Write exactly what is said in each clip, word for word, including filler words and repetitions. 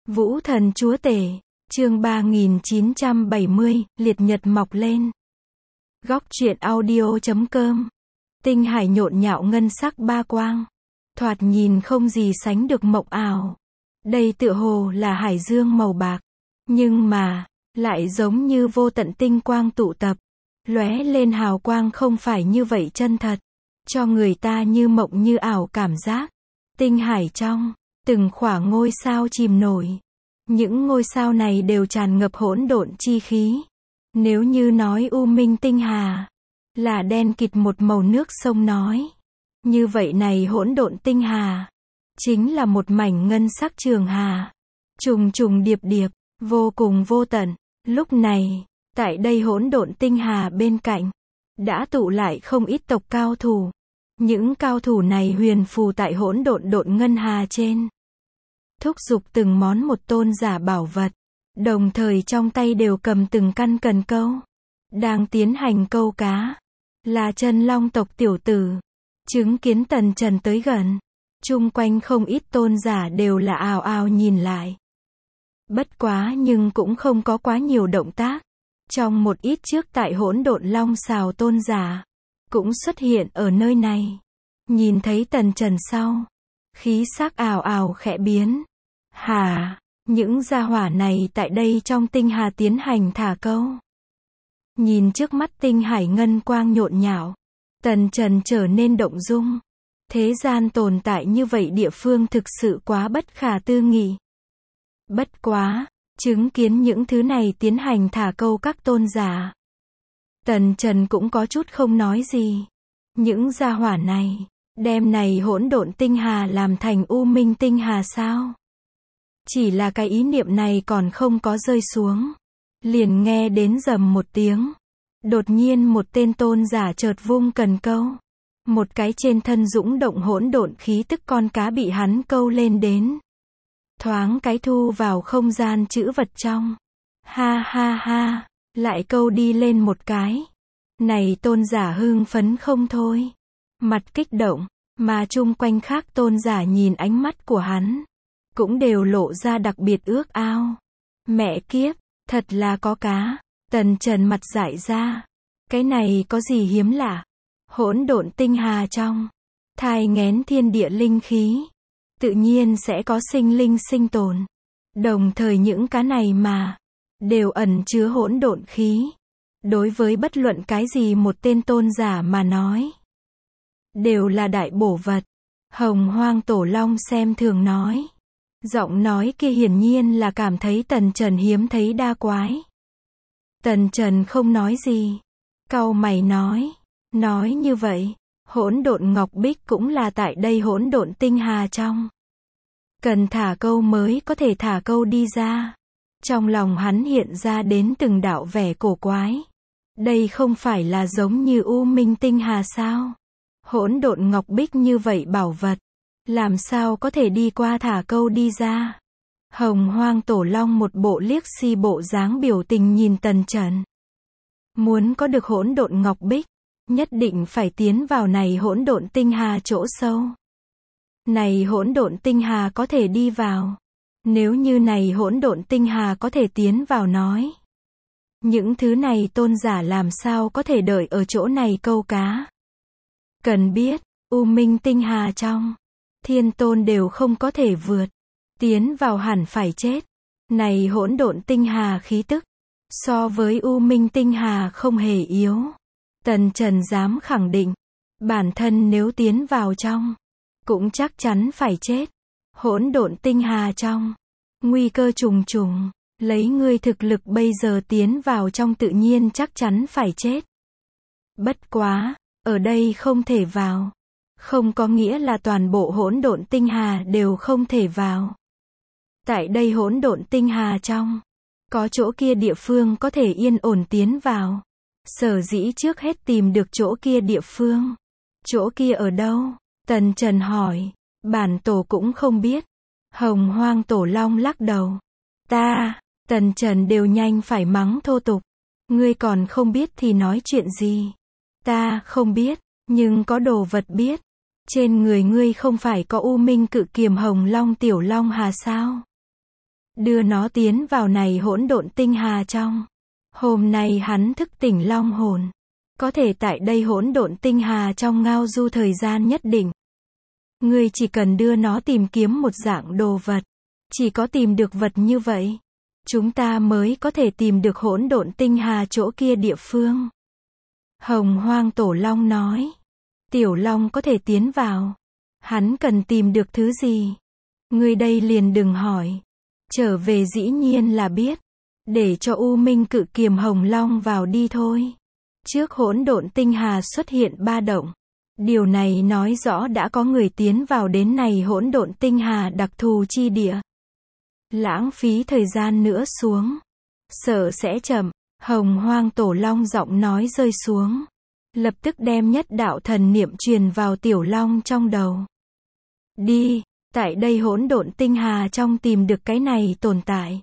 Vũ thần chúa tể, chương ba nghìn chín trăm bảy mươi, liệt nhật mọc lên. Góc truyện audio chấm com. Tinh hải nhộn nhạo ngân sắc ba quang. Thoạt nhìn không gì sánh được mộng ảo. Đây tựa hồ là hải dương màu bạc. Nhưng mà, lại giống như vô tận tinh quang tụ tập. Lóe lên hào quang không phải như vậy chân thật. Cho người ta như mộng như ảo cảm giác. Tinh hải trong, từng khỏa ngôi sao chìm nổi. Những ngôi sao này đều tràn ngập hỗn độn chi khí. Nếu như nói u minh tinh hà là đen kịt một màu nước sông nói, như vậy này hỗn độn tinh hà chính là một mảnh ngân sắc trường hà, trùng trùng điệp điệp, vô cùng vô tận. Lúc này, tại đây hỗn độn tinh hà bên cạnh, đã tụ lại không ít tộc cao thủ. Những cao thủ này huyền phù tại hỗn độn độn ngân hà trên, thúc giục từng món một tôn giả bảo vật, đồng thời trong tay đều cầm từng căn cần câu, đang tiến hành câu cá. Là chân long tộc tiểu tử, chứng kiến Tần Trần tới gần, chung quanh không ít tôn giả đều là ào ào nhìn lại. Bất quá nhưng cũng không có quá nhiều động tác. Trong một ít trước tại hỗn độn long xào tôn giả, cũng xuất hiện ở nơi này. Nhìn thấy Tần Trần sau, khí sắc ào ào khẽ biến. Hả, những gia hỏa này tại đây trong tinh hà tiến hành thả câu. Nhìn trước mắt tinh hải ngân quang nhộn nhạo, Tần Trần trở nên động dung. Thế gian tồn tại như vậy địa phương thực sự quá bất khả tư nghị. Bất quá, chứng kiến những thứ này tiến hành thả câu các tôn giả, Tần Trần cũng có chút không nói gì. Những gia hỏa này, đem này hỗn độn tinh hà làm thành u minh tinh hà sao? Chỉ là cái ý niệm này còn không có rơi xuống, liền nghe đến rầm một tiếng. Đột nhiên một tên tôn giả chợt vung cần câu. Một cái trên thân dũng động hỗn độn khí tức con cá bị hắn câu lên đến. Thoáng cái thu vào không gian trữ vật trong. Ha ha ha, lại câu đi lên một cái. Này tôn giả hưng phấn không thôi. Mặt kích động, mà chung quanh khác tôn giả nhìn ánh mắt của hắn, cũng đều lộ ra đặc biệt ước ao. Mẹ kiếp, thật là có cá. Tần Trần mặt dại ra. Cái này có gì hiếm lạ? Hỗn độn tinh hà trong, thai nghén thiên địa linh khí, tự nhiên sẽ có sinh linh sinh tồn. Đồng thời những cá này mà, đều ẩn chứa hỗn độn khí. Đối với bất luận cái gì một tên tôn giả mà nói, đều là đại bổ vật. Hồng Hoang Tổ Long xem thường nói. Giọng nói kia hiển nhiên là cảm thấy Tần Trần hiếm thấy đa quái. Tần Trần không nói gì. Cau mày nói. Nói như vậy, hỗn độn ngọc bích cũng là tại đây hỗn độn tinh hà trong. Cần thả câu mới có thể thả câu đi ra. Trong lòng hắn hiện ra đến từng đạo vẻ cổ quái. Đây không phải là giống như u minh tinh hà sao? Hỗn độn ngọc bích như vậy bảo vật, làm sao có thể đi qua thả câu đi ra? Hồng Hoang Tổ Long một bộ liếc si bộ dáng biểu tình nhìn Tần Trần. Muốn có được hỗn độn ngọc bích, nhất định phải tiến vào này hỗn độn tinh hà chỗ sâu. Này hỗn độn tinh hà có thể đi vào. Nếu như này hỗn độn tinh hà có thể tiến vào nói, những thứ này tôn giả làm sao có thể đợi ở chỗ này câu cá? Cần biết, u minh tinh hà trong, thiên tôn đều không có thể vượt. Tiến vào hẳn phải chết. Này hỗn độn tinh hà khí tức, so với u minh tinh hà không hề yếu. Tần Trần dám khẳng định, bản thân nếu tiến vào trong, cũng chắc chắn phải chết. Hỗn độn tinh hà trong, nguy cơ trùng trùng, lấy ngươi thực lực bây giờ tiến vào trong tự nhiên chắc chắn phải chết. Bất quá, ở đây không thể vào, không có nghĩa là toàn bộ hỗn độn tinh hà đều không thể vào. Tại đây hỗn độn tinh hà trong, có chỗ kia địa phương có thể yên ổn tiến vào. Sở dĩ trước hết tìm được chỗ kia địa phương. Chỗ kia ở đâu? Tần Trần hỏi. Bản tổ cũng không biết. Hồng Hoang Tổ Long lắc đầu. Ta, Tần Trần đều nhanh phải mắng thô tục. Ngươi còn không biết thì nói chuyện gì? Ta không biết, nhưng có đồ vật biết. Trên người ngươi không phải có u minh cự kiềm hồng long tiểu long hà sao? đưa nó tiến vào này hỗn độn tinh hà trong. Hôm nay hắn thức tỉnh long hồn, có thể tại đây hỗn độn tinh hà trong ngao du thời gian nhất định. Ngươi chỉ cần đưa nó tìm kiếm một dạng đồ vật, chỉ có tìm được vật như vậy, chúng ta mới có thể tìm được hỗn độn tinh hà chỗ kia địa phương. Hồng Hoang Tổ Long nói, Tiểu Long có thể tiến vào, hắn cần tìm được thứ gì? Ngươi đây liền đừng hỏi, trở về dĩ nhiên là biết, để cho U Minh Cự Kiềm Hồng Long vào đi thôi. Trước hỗn độn tinh hà xuất hiện ba động, điều này nói rõ đã có người tiến vào đến này hỗn độn tinh hà đặc thù chi địa. Lãng phí thời gian nữa xuống, sợ sẽ chậm. Hồng Hoang Tổ Long giọng nói rơi xuống, lập tức đem nhất đạo thần niệm truyền vào Tiểu Long trong đầu. Đi, tại đây hỗn độn tinh hà trong tìm được cái này tồn tại.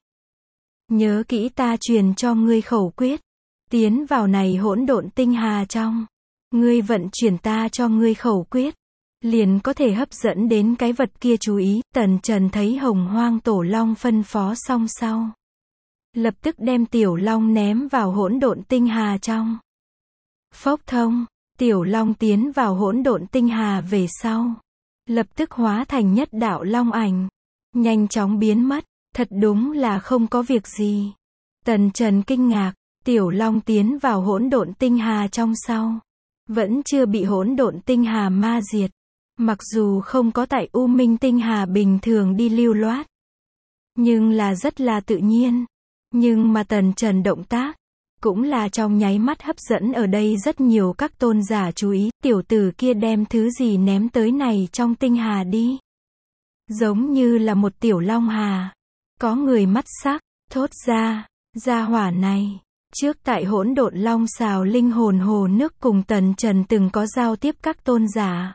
Nhớ kỹ ta truyền cho ngươi khẩu quyết, tiến vào này hỗn độn tinh hà trong, ngươi vận chuyển ta cho ngươi khẩu quyết, liền có thể hấp dẫn đến cái vật kia chú ý. Tần Trần thấy Hồng Hoang Tổ Long phân phó xong sau, lập tức đem Tiểu Long ném vào hỗn độn tinh hà trong. Phốc thông, Tiểu Long tiến vào hỗn độn tinh hà về sau, lập tức hóa thành nhất đạo long ảnh, nhanh chóng biến mất. Thật đúng là không có việc gì. Tần Trần kinh ngạc, Tiểu Long tiến vào hỗn độn tinh hà trong sau, vẫn chưa bị hỗn độn tinh hà ma diệt. Mặc dù không có tại U Minh tinh hà bình thường đi lưu loát, nhưng là rất là tự nhiên. Nhưng mà Tần Trần động tác, cũng là trong nháy mắt hấp dẫn ở đây rất nhiều các tôn giả chú ý. Tiểu tử kia đem thứ gì ném tới này trong tinh hà đi? Giống như là một tiểu long hà. Có người mắt sắc, thốt ra, gia hỏa này, trước tại hỗn độn long xào linh hồn hồ nước cùng Tần Trần từng có giao tiếp các tôn giả.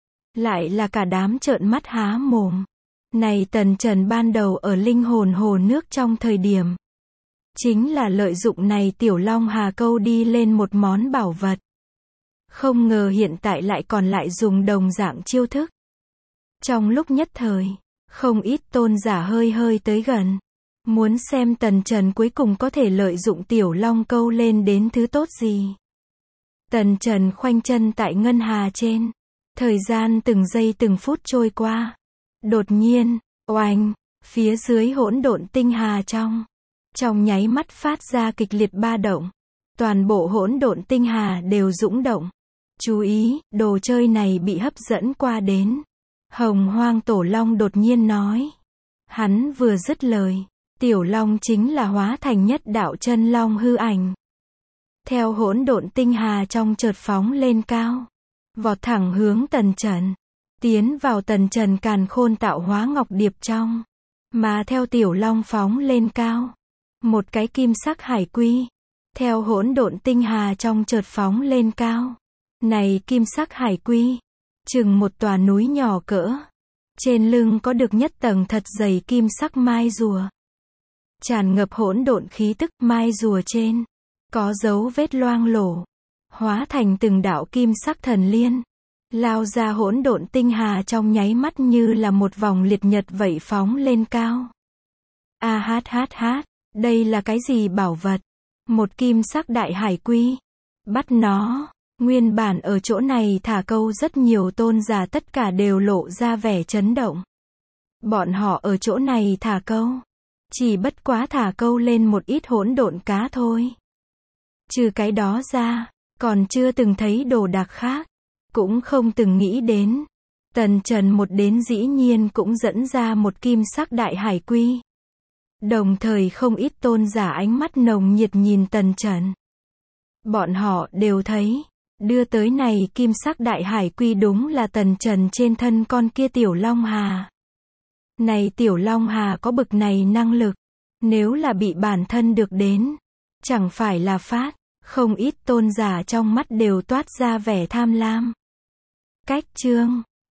Lại là cả đám trợn mắt há mồm. Này Tần Trần ban đầu ở linh hồn hồ nước trong thời điểm, chính là lợi dụng này tiểu long hà câu đi lên một món bảo vật. Không ngờ hiện tại lại còn lại dùng đồng dạng chiêu thức. Trong lúc nhất thời, không ít tôn giả hơi hơi tới gần, muốn xem Tần Trần cuối cùng có thể lợi dụng tiểu long câu lên đến thứ tốt gì. Tần Trần khoanh chân tại ngân hà trên, thời gian từng giây từng phút trôi qua. Đột nhiên, oanh, phía dưới hỗn độn tinh hà trong, trong nháy mắt phát ra kịch liệt ba động. Toàn bộ hỗn độn tinh hà đều dũng động. Chú ý, đồ chơi này bị hấp dẫn qua đến. Hồng Hoang Tổ Long đột nhiên nói. Hắn vừa dứt lời, tiểu long chính là hóa thành nhất đạo chân long hư ảnh. Theo hỗn độn tinh hà trong chợt phóng lên cao, vọt thẳng hướng Tần Trần, tiến vào Tần Trần càn khôn tạo hóa ngọc điệp trong. Mà theo tiểu long phóng lên cao, một cái kim sắc hải quy, theo hỗn độn tinh hà trong chợt phóng lên cao. Này kim sắc hải quy, chừng một tòa núi nhỏ cỡ. Trên lưng có được nhất tầng thật dày kim sắc mai rùa. Tràn ngập hỗn độn khí tức. Mai rùa trên, có dấu vết loang lổ, hóa thành từng đạo kim sắc thần liên. Lao ra hỗn độn tinh hà trong nháy mắt như là một vòng liệt nhật vậy phóng lên cao. A hát hát hát, đây là cái gì bảo vật? Một kim sắc đại hải quy. Bắt nó. Nguyên bản ở chỗ này thả câu rất nhiều tôn giả tất cả đều lộ ra vẻ chấn động. Bọn họ ở chỗ này thả câu, chỉ bất quá thả câu lên một ít hỗn độn cá thôi. Trừ cái đó ra, còn chưa từng thấy đồ đạc khác, cũng không từng nghĩ đến. Tần Trần một đến dĩ nhiên cũng dẫn ra một kim sắc đại hải quy. Đồng thời không ít tôn giả ánh mắt nồng nhiệt nhìn Tần Trần. Bọn họ đều thấy, đưa tới này kim sắc đại hải quy đúng là Tần Trần trên thân con kia tiểu long hà. Này tiểu long hà có bực này năng lực, nếu là bị bản thân được đến, chẳng phải là phát. Không ít tôn giả trong mắt đều toát ra vẻ tham lam. Cách chương